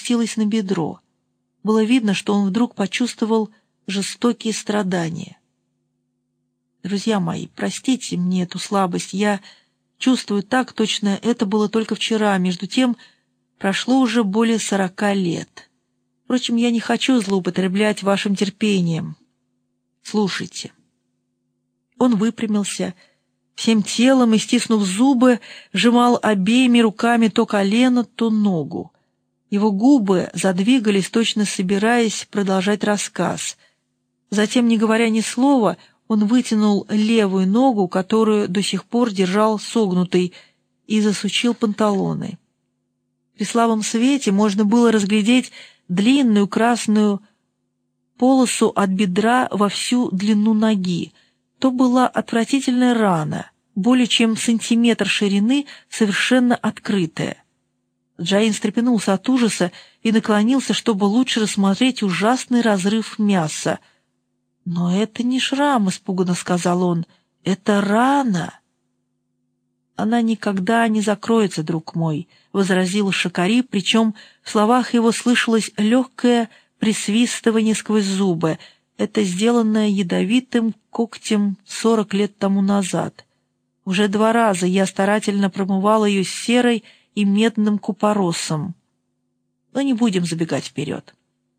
опустилась на бедро. Было видно, что он вдруг почувствовал жестокие страдания. Друзья мои, простите мне эту слабость, я чувствую так, точно это было только вчера, между тем прошло уже более 40 лет. Впрочем, я не хочу злоупотреблять вашим терпением. Слушайте. Он выпрямился, всем телом и, стиснув зубы, сжимал обеими руками то колено, то ногу. Его губы задвигались, точно собираясь продолжать рассказ. Затем, не говоря ни слова, он вытянул левую ногу, которую до сих пор держал согнутой, и засучил панталоны. При слабом свете можно было разглядеть длинную красную полосу от бедра во всю длину ноги. То была отвратительная рана, более чем сантиметр ширины, совершенно открытая. Джаин встрепенулся от ужаса и наклонился, чтобы лучше рассмотреть ужасный разрыв мяса. «Но это не шрам», — испуганно сказал он, — «это рана». «Она никогда не закроется, друг мой», — возразил Шакари, причем в словах его слышалось легкое присвистывание сквозь зубы. Это сделанное ядовитым когтем 40 лет тому назад. Уже 2 раза я старательно промывал ее серой и медным купоросом. Но не будем забегать вперед.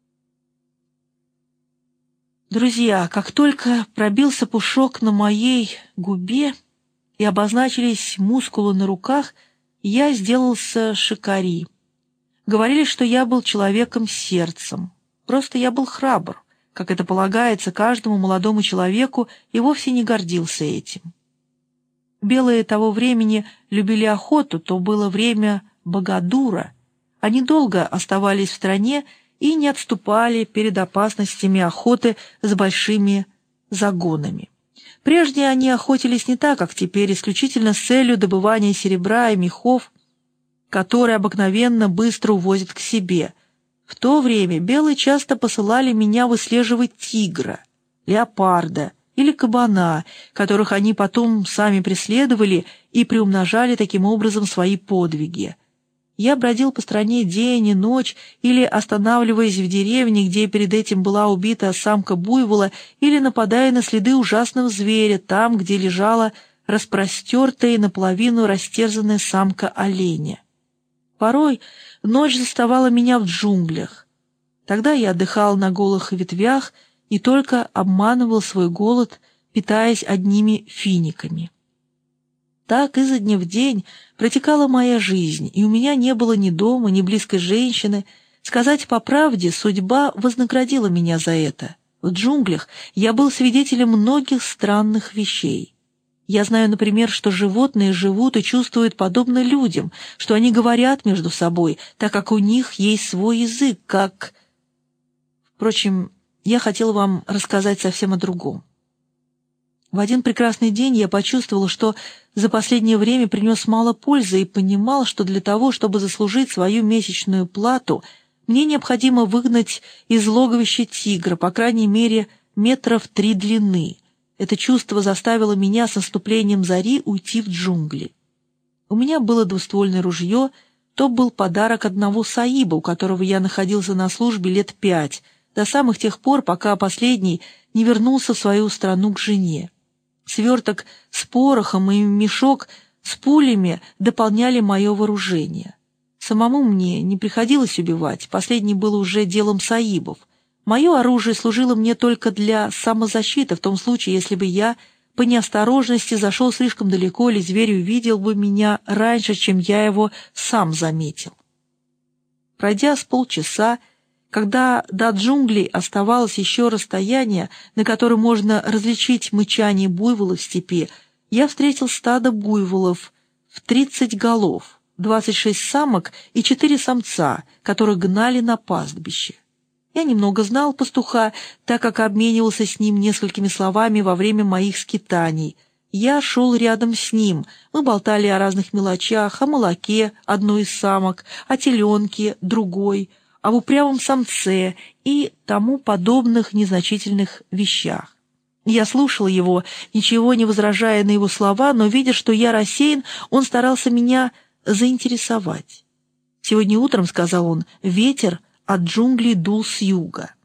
Друзья, как только пробился пушок на моей губе и обозначились мускулы на руках, я сделался Шакари. Говорили, что я был человеком с сердцем. Просто я был храбр, как это полагается каждому молодому человеку, и вовсе не гордился этим. Белые того времени любили охоту, то было время Багадура. Они долго оставались в стране и не отступали перед опасностями охоты с большими загонами. Прежде они охотились не так, как теперь, исключительно с целью добывания серебра и мехов, которые обыкновенно быстро увозят к себе. В то время белые часто посылали меня выслеживать тигра, леопарда или кабана, которых они потом сами преследовали и приумножали таким образом свои подвиги. Я бродил по стране день и ночь, или останавливаясь в деревне, где перед этим была убита самка буйвола, или нападая на следы ужасного зверя, там, где лежала распростертая и наполовину растерзанная самка оленя. Порой ночь заставала меня в джунглях. Тогда я отдыхал на голых ветвях и только обманывал свой голод, питаясь одними финиками. Так изо дня в день протекала моя жизнь, и у меня не было ни дома, ни близкой женщины. Сказать по правде, судьба вознаградила меня за это. В джунглях я был свидетелем многих странных вещей. Я знаю, например, что животные живут и чувствуют подобно людям, что они говорят между собой, так как у них есть свой язык, как... Впрочем, я хотел вам рассказать совсем о другом. В один прекрасный день я почувствовал, что за последнее время принес мало пользы и понимал, что для того, чтобы заслужить свою месячную плату, мне необходимо выгнать из логовища тигра, по крайней мере, 3 метра длины. Это чувство заставило меня с наступлением зари уйти в джунгли. У меня было двуствольное ружье, то был подарок одного саиба, у которого я находился на службе лет 5, до самых тех пор, пока последний не вернулся в свою страну к жене. Сверток с порохом и мешок с пулями дополняли мое вооружение. Самому мне не приходилось убивать, последнее было уже делом саибов. Мое оружие служило мне только для самозащиты, в том случае, если бы я по неосторожности зашел слишком далеко, или зверь увидел бы меня раньше, чем я его сам заметил. Пройдя с полчаса, когда до джунглей оставалось еще расстояние, на котором можно различить мычание буйволов в степи, я встретил стадо буйволов в 30 голов, 26 самок и 4 самца, которых гнали на пастбище. Я немного знал пастуха, так как обменивался с ним несколькими словами во время моих скитаний. Я шел рядом с ним, мы болтали о разных мелочах, о молоке одной из самок, о теленке другой, об упрямом самце и тому подобных незначительных вещах. Я слушал его, ничего не возражая на его слова, но, видя, что я рассеян, он старался меня заинтересовать. Сегодня утром, — сказал он, — ветер от джунглей дул с юга.